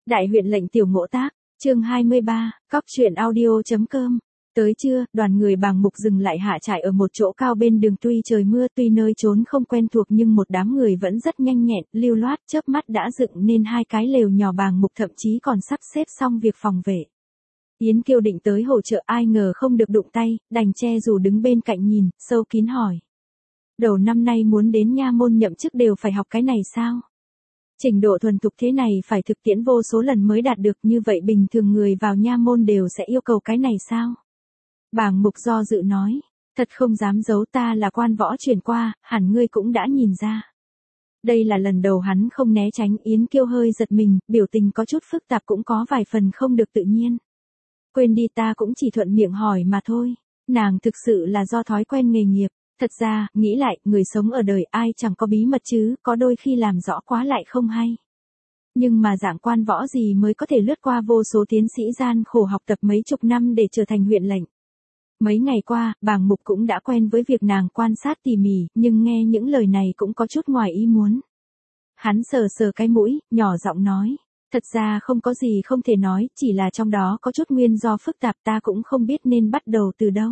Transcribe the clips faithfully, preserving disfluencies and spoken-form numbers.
Đại huyện lệnh tiểu ngộ tác, chương hai mươi ba, cóc truyện audio.com. Tới trưa, đoàn người Bàng Mục dừng lại hạ trại ở một chỗ cao bên đường, tuy trời mưa, tuy nơi trốn không quen thuộc nhưng một đám người vẫn rất nhanh nhẹn, lưu loát, chớp mắt đã dựng nên hai cái lều nhỏ. Bàng Mục thậm chí còn sắp xếp xong việc phòng vệ. Yến Kiêu định tới hỗ trợ, ai ngờ không được đụng tay, đành che dù đứng bên cạnh nhìn, sâu kín hỏi. Đầu năm nay muốn đến nha môn nhậm chức đều phải học cái này sao? Trình độ thuần thục thế này phải thực tiễn vô số lần mới đạt được, như vậy bình thường người vào nha môn đều sẽ yêu cầu cái này sao? Bàng Mục do dự nói, thật không dám giấu, ta là quan võ truyền qua, hẳn ngươi cũng đã nhìn ra. Đây là lần đầu hắn không né tránh. Yến Kiêu hơi giật mình, biểu tình có chút phức tạp, cũng có vài phần không được tự nhiên. Quên đi, ta cũng chỉ thuận miệng hỏi mà thôi. Nàng thực sự là do thói quen nghề nghiệp. Thật ra, nghĩ lại, người sống ở đời ai chẳng có bí mật chứ, có đôi khi làm rõ quá lại không hay. Nhưng mà dạng quan võ gì mới có thể lướt qua vô số tiến sĩ gian khổ học tập mấy chục năm để trở thành huyện lệnh. Mấy ngày qua, Bàng Mục cũng đã quen với việc nàng quan sát tỉ mỉ, nhưng nghe những lời này cũng có chút ngoài ý muốn. Hắn sờ sờ cái mũi, nhỏ giọng nói, thật ra không có gì không thể nói, chỉ là trong đó có chút nguyên do phức tạp, ta cũng không biết nên bắt đầu từ đâu.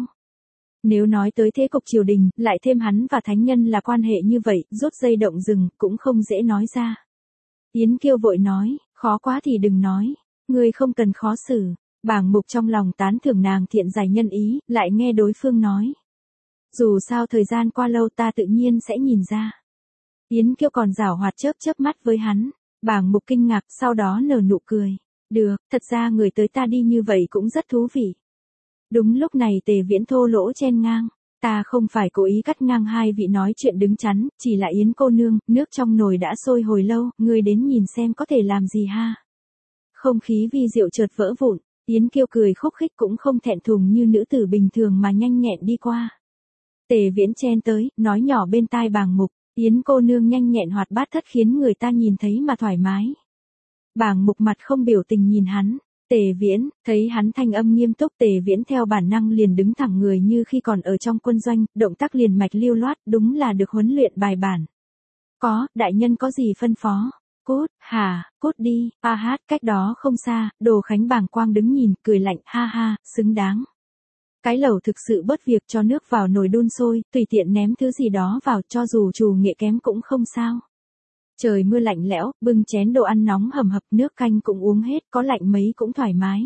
Nếu nói tới thế cục triều đình, lại thêm hắn và thánh nhân là quan hệ như vậy, rút dây động rừng, cũng không dễ nói ra. Yến Kiêu vội nói, khó quá thì đừng nói, ngươi không cần khó xử. Bàng Mục trong lòng tán thưởng nàng thiện giải nhân ý, lại nghe đối phương nói. Dù sao thời gian qua lâu ta tự nhiên sẽ nhìn ra. Yến Kiêu còn giảo hoạt chớp chớp mắt với hắn. Bàng Mục kinh ngạc, sau đó nở nụ cười. Được, thật ra người tới ta đi như vậy cũng rất thú vị. Đúng lúc này Tề Viễn thô lỗ chen ngang. Ta không phải cố ý cắt ngang hai vị nói chuyện đứng chắn, chỉ là Yến cô nương, nước trong nồi đã sôi hồi lâu, ngươi đến nhìn xem có thể làm gì ha. Không khí vi diệu chợt vỡ vụn. Yến Kiêu cười khúc khích, cũng không thẹn thùng như nữ tử bình thường mà nhanh nhẹn đi qua. Tề Viễn chen tới, nói nhỏ bên tai Bàng Mục, Yến cô nương nhanh nhẹn hoạt bát thất khiến người ta nhìn thấy mà thoải mái. Bàng Mục mặt không biểu tình nhìn hắn. Tề Viễn, thấy hắn thanh âm nghiêm túc, Tề Viễn theo bản năng liền đứng thẳng người như khi còn ở trong quân doanh, động tác liền mạch lưu loát, đúng là được huấn luyện bài bản. Có, đại nhân có gì phân phó? Cút, hả, cút đi, a hát, cách đó không xa, Đồ Khánh bàng quang đứng nhìn, cười lạnh, ha ha, xứng đáng. Cái lẩu thực sự bớt việc, cho nước vào nồi đun sôi, tùy tiện ném thứ gì đó vào, cho dù trù nghệ kém cũng không sao. Trời mưa lạnh lẽo, bưng chén đồ ăn nóng hầm hập, nước canh cũng uống hết, có lạnh mấy cũng thoải mái.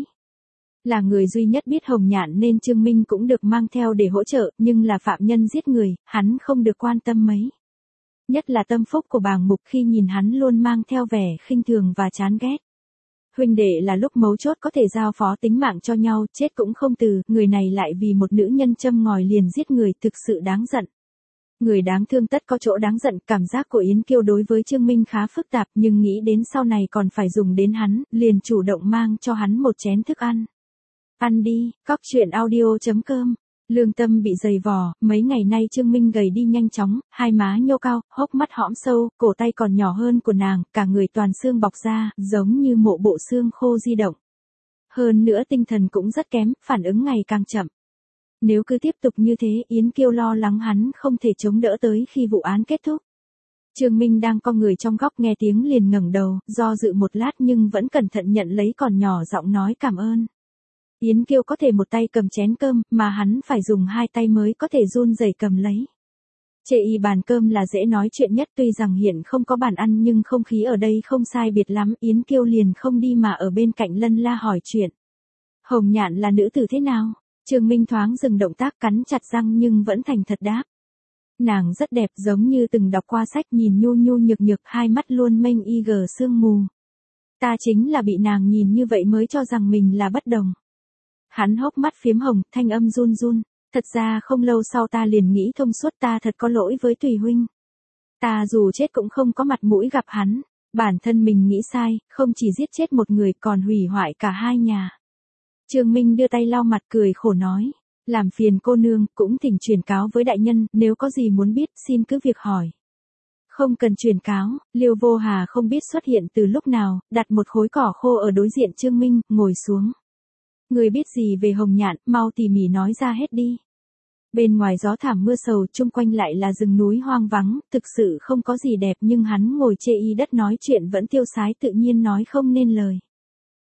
Là người duy nhất biết Hồng Nhạn nên Trương Minh cũng được mang theo để hỗ trợ, nhưng là phạm nhân giết người, hắn không được quan tâm mấy. Nhất là tâm phúc của Bàng Mục khi nhìn hắn luôn mang theo vẻ khinh thường và chán ghét. Huynh đệ là lúc mấu chốt có thể giao phó tính mạng cho nhau, chết cũng không từ, người này lại vì một nữ nhân châm ngòi liền giết người, thực sự đáng giận. Người đáng thương tất có chỗ đáng giận, cảm giác của Yến Kiêu đối với Trương Minh khá phức tạp, nhưng nghĩ đến sau này còn phải dùng đến hắn, liền chủ động mang cho hắn một chén thức ăn. Ăn đi, cóc truyện audio.com. Lương Tâm bị dày vò, mấy ngày nay Trương Minh gầy đi nhanh chóng, hai má nhô cao, hốc mắt hõm sâu, cổ tay còn nhỏ hơn của nàng, cả người toàn xương bọc ra, giống như mộ bộ xương khô di động. Hơn nữa tinh thần cũng rất kém, phản ứng ngày càng chậm. Nếu cứ tiếp tục như thế, Yến Kiêu lo lắng hắn không thể chống đỡ tới khi vụ án kết thúc. Trương Minh đang cong người trong góc nghe tiếng liền ngẩng đầu, do dự một lát nhưng vẫn cẩn thận nhận lấy, còn nhỏ giọng nói cảm ơn. Yến Kiêu có thể một tay cầm chén cơm, mà hắn phải dùng hai tay mới có thể run rẩy cầm lấy. Chê y bàn cơm là dễ nói chuyện nhất, tuy rằng hiện không có bàn ăn nhưng không khí ở đây không sai biệt lắm, Yến Kiêu liền không đi mà ở bên cạnh lân la hỏi chuyện. Hồng Nhạn là nữ tử thế nào? Trương Minh thoáng dừng động tác, cắn chặt răng nhưng vẫn thành thật đáp. Nàng rất đẹp, giống như từng đọc qua sách, nhìn nhu nhu nhược nhược, hai mắt luôn mênh y gờ sương mù. Ta chính là bị nàng nhìn như vậy mới cho rằng mình là bất đồng. Hắn hốc mắt phiếm hồng, thanh âm run run. Thật ra không lâu sau ta liền nghĩ thông suốt, ta thật có lỗi với Tùy huynh. Ta dù chết cũng không có mặt mũi gặp hắn. Bản thân mình nghĩ sai, không chỉ giết chết một người còn hủy hoại cả hai nhà. Trương Minh đưa tay lau mặt cười khổ nói. Làm phiền cô nương, cũng thỉnh truyền cáo với đại nhân, nếu có gì muốn biết xin cứ việc hỏi. Không cần truyền cáo, Liêu Vô Hà không biết xuất hiện từ lúc nào, đặt một khối cỏ khô ở đối diện Trương Minh, ngồi xuống. Người biết gì về Hồng Nhạn, mau tỉ mỉ nói ra hết đi. Bên ngoài gió thảm mưa sầu, chung quanh lại là rừng núi hoang vắng, thực sự không có gì đẹp, nhưng hắn ngồi chê y đất nói chuyện vẫn tiêu sái tự nhiên nói không nên lời.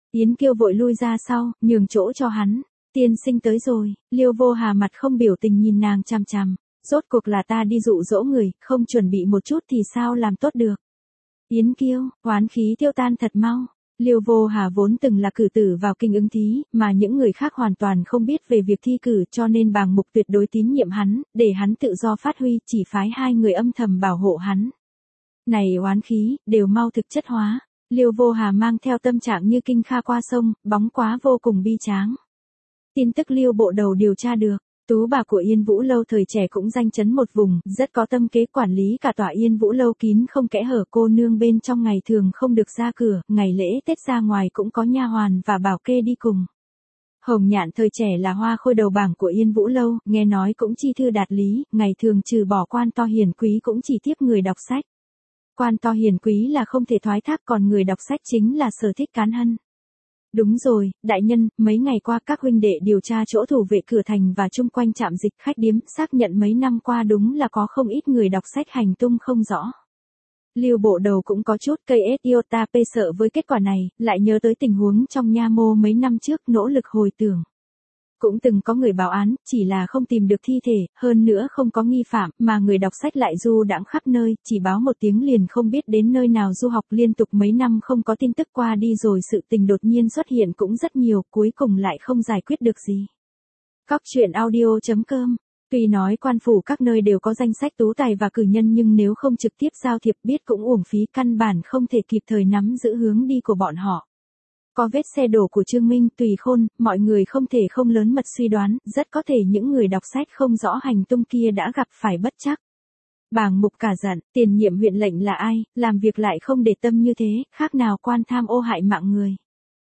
Yến Kiêu vội lui ra sau, nhường chỗ cho hắn. Tiên sinh tới rồi, Liêu Vô Hà mặt không biểu tình nhìn nàng chằm chằm. Rốt cuộc là ta đi dụ dỗ người, không chuẩn bị một chút thì sao làm tốt được. Yến Kiêu, oán khí tiêu tan thật mau. Liêu Vô Hà vốn từng là cử tử vào kinh ứng thí, mà những người khác hoàn toàn không biết về việc thi cử cho nên bàng mục tuyệt đối tín nhiệm hắn, để hắn tự do phát huy, chỉ phái hai người âm thầm bảo hộ hắn. Này oán khí, đều mau thực chất hóa. Liêu Vô Hà mang theo tâm trạng như kinh kha qua sông, bóng quá vô cùng bi tráng. Tin tức Liêu bộ đầu điều tra được. Tú bà của Yên Vũ Lâu thời trẻ cũng danh chấn một vùng, rất có tâm kế quản lý cả tòa Yên Vũ Lâu kín không kẽ hở, cô nương bên trong ngày thường không được ra cửa, ngày lễ Tết ra ngoài cũng có nha hoàn và bảo kê đi cùng. Hồng Nhạn thời trẻ là hoa khôi đầu bảng của Yên Vũ Lâu, nghe nói cũng chi thư đạt lý, ngày thường trừ bỏ quan to hiền quý cũng chỉ tiếp người đọc sách. Quan to hiền quý là không thể thoái thác, còn người đọc sách chính là sở thích cán hân. Đúng rồi, đại nhân, mấy ngày qua các huynh đệ điều tra chỗ thủ vệ cửa thành và chung quanh trạm dịch khách điếm, xác nhận mấy năm qua đúng là có không ít người đọc sách hành tung không rõ. Liêu bộ đầu cũng có chút cây ết iota p sợ với kết quả này, lại nhớ tới tình huống trong nha mô mấy năm trước, nỗ lực hồi tưởng. Cũng từng có người báo án, chỉ là không tìm được thi thể, hơn nữa không có nghi phạm, mà người đọc sách lại du đãng khắp nơi, chỉ báo một tiếng liền không biết đến nơi nào du học, liên tục mấy năm không có tin tức, qua đi rồi sự tình đột nhiên xuất hiện cũng rất nhiều, cuối cùng lại không giải quyết được gì. Cóc truyện audio chấm com. Tuy nói quan phủ các nơi đều có danh sách tú tài và cử nhân, nhưng nếu không trực tiếp giao thiệp biết cũng uổng phí, căn bản không thể kịp thời nắm giữ hướng đi của bọn họ. Có vết xe đổ của Trương Minh, Tùy Khôn, mọi người không thể không lớn mật suy đoán, rất có thể những người đọc sách không rõ hành tung kia đã gặp phải bất trắc. Bàng mục cả giận, tiền nhiệm huyện lệnh là ai, làm việc lại không để tâm như thế, khác nào quan tham ô hại mạng người.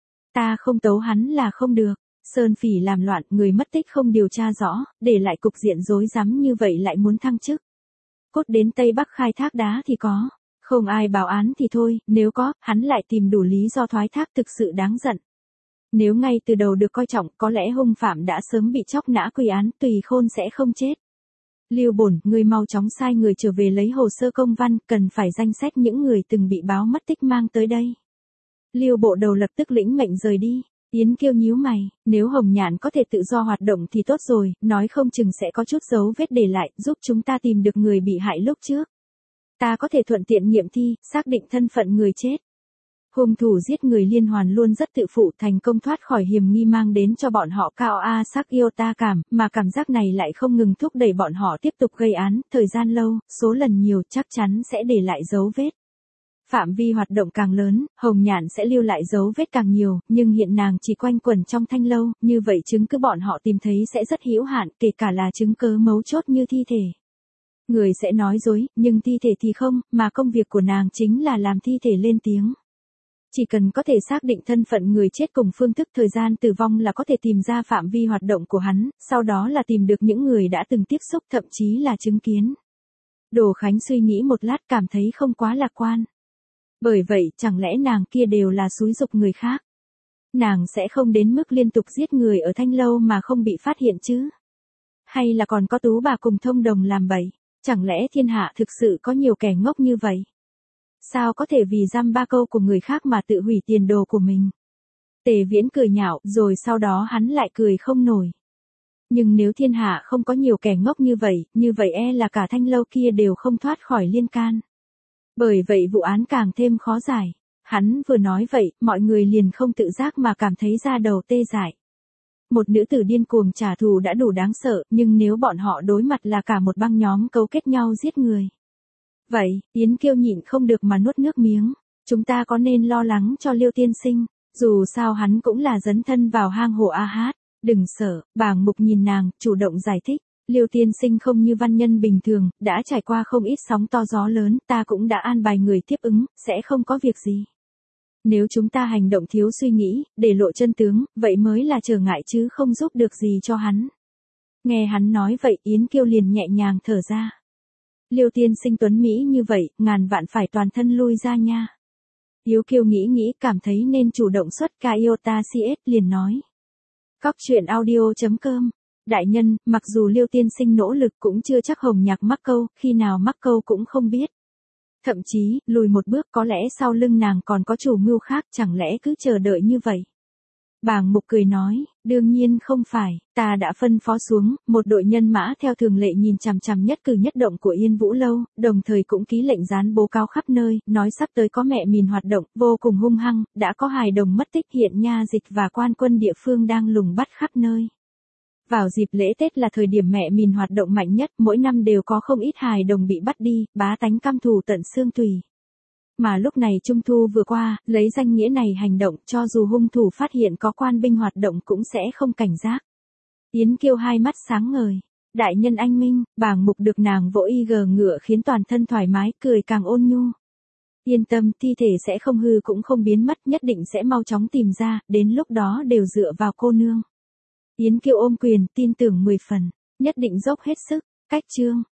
Ta không tấu hắn là không được. Sơn Phỉ làm loạn, người mất tích không điều tra rõ, để lại cục diện rối rắm như vậy lại muốn thăng chức. Cốt đến Tây Bắc khai thác đá thì có. Không ai báo án thì thôi, nếu có, hắn lại tìm đủ lý do thoái thác, thực sự đáng giận. Nếu ngay từ đầu được coi trọng, có lẽ hung phạm đã sớm bị chóc nã quy án, Tùy Khôn sẽ không chết. Lưu Bổn, người mau chóng sai người trở về lấy hồ sơ công văn, cần phải danh sách những người từng bị báo mất tích mang tới đây. Lưu bộ đầu lập tức lĩnh mệnh rời đi. Yến Kiêu nhíu mày, nếu Hồng Nhạn có thể tự do hoạt động thì tốt rồi, nói không chừng sẽ có chút dấu vết để lại, giúp chúng ta tìm được người bị hại lúc trước. Ta có thể thuận tiện nghiệm thi, xác định thân phận người chết. Hung thủ giết người liên hoàn luôn rất tự phụ, thành công thoát khỏi hiểm nghi, mang đến cho bọn họ cao a sắc yêu ta cảm, mà cảm giác này lại không ngừng thúc đẩy bọn họ tiếp tục gây án, thời gian lâu, số lần nhiều chắc chắn sẽ để lại dấu vết. Phạm vi hoạt động càng lớn, Hồng Nhạn sẽ lưu lại dấu vết càng nhiều, nhưng hiện nàng chỉ quanh quẩn trong thanh lâu, như vậy chứng cứ bọn họ tìm thấy sẽ rất hữu hạn, kể cả là chứng cứ mấu chốt như thi thể. Người sẽ nói dối, nhưng thi thể thì không, mà công việc của nàng chính là làm thi thể lên tiếng. Chỉ cần có thể xác định thân phận người chết cùng phương thức thời gian tử vong là có thể tìm ra phạm vi hoạt động của hắn, sau đó là tìm được những người đã từng tiếp xúc, thậm chí là chứng kiến. Đồ Khánh suy nghĩ một lát, cảm thấy không quá lạc quan. Bởi vậy, chẳng lẽ nàng kia đều là xúi giục người khác? Nàng sẽ không đến mức liên tục giết người ở thanh lâu mà không bị phát hiện chứ? Hay là còn có tú bà cùng thông đồng làm bậy? Chẳng lẽ thiên hạ thực sự có nhiều kẻ ngốc như vậy? Sao có thể vì dăm ba câu của người khác mà tự hủy tiền đồ của mình? Tề Viễn cười nhạo, rồi sau đó hắn lại cười không nổi. Nhưng nếu thiên hạ không có nhiều kẻ ngốc như vậy, như vậy e là cả thanh lâu kia đều không thoát khỏi liên can. Bởi vậy vụ án càng thêm khó giải. Hắn vừa nói vậy, mọi người liền không tự giác mà cảm thấy da đầu tê dại. Một nữ tử điên cuồng trả thù đã đủ đáng sợ, nhưng nếu bọn họ đối mặt là cả một băng nhóm cấu kết nhau giết người. Vậy, Yến Kiêu nhịn không được mà nuốt nước miếng. Chúng ta có nên lo lắng cho Liêu tiên sinh, dù sao hắn cũng là dấn thân vào hang hổ A Hát. Đừng sợ, bàng mục nhìn nàng, chủ động giải thích. Liêu tiên sinh không như văn nhân bình thường, đã trải qua không ít sóng to gió lớn, ta cũng đã an bài người tiếp ứng, sẽ không có việc gì. Nếu chúng ta hành động thiếu suy nghĩ, để lộ chân tướng, vậy mới là trở ngại chứ không giúp được gì cho hắn. Nghe hắn nói vậy, Yến Kiêu liền nhẹ nhàng thở ra. Liêu tiên sinh tuấn Mỹ như vậy, ngàn vạn phải toàn thân lui ra nha. Yến Kiêu nghĩ nghĩ, cảm thấy nên chủ động xuất ca iota cs, liền nói. Cóc truyện audio chấm com. Đại nhân, mặc dù Liêu tiên sinh nỗ lực cũng chưa chắc Hồng Nhạc mắc câu, khi nào mắc câu cũng không biết. Thậm chí, lùi một bước có lẽ sau lưng nàng còn có chủ mưu khác, chẳng lẽ cứ chờ đợi như vậy. Bàng Mục cười nói, đương nhiên không phải, ta đã phân phó xuống, một đội nhân mã theo thường lệ nhìn chằm chằm nhất cử nhất động của Yên Vũ Lâu, đồng thời cũng ký lệnh dán bố cáo khắp nơi, nói sắp tới có mẹ mìn hoạt động, vô cùng hung hăng, đã có hài đồng mất tích, hiện nha dịch và quan quân địa phương đang lùng bắt khắp nơi. Vào dịp lễ Tết là thời điểm mẹ mìn hoạt động mạnh nhất, mỗi năm đều có không ít hài đồng bị bắt đi, bá tánh căm thù tận xương tùy. Mà lúc này Trung Thu vừa qua, lấy danh nghĩa này hành động, cho dù hung thủ phát hiện có quan binh hoạt động cũng sẽ không cảnh giác. Yến Kiêu hai mắt sáng ngời. Đại nhân anh minh, Bàng Mục được nàng vỗ y gờ ngựa khiến toàn thân thoải mái, cười càng ôn nhu. Yên tâm, thi thể sẽ không hư cũng không biến mất, nhất định sẽ mau chóng tìm ra, đến lúc đó đều dựa vào cô nương. Yến Kiêu ôm quyền, tin tưởng mười phần, nhất định dốc hết sức. Cách chương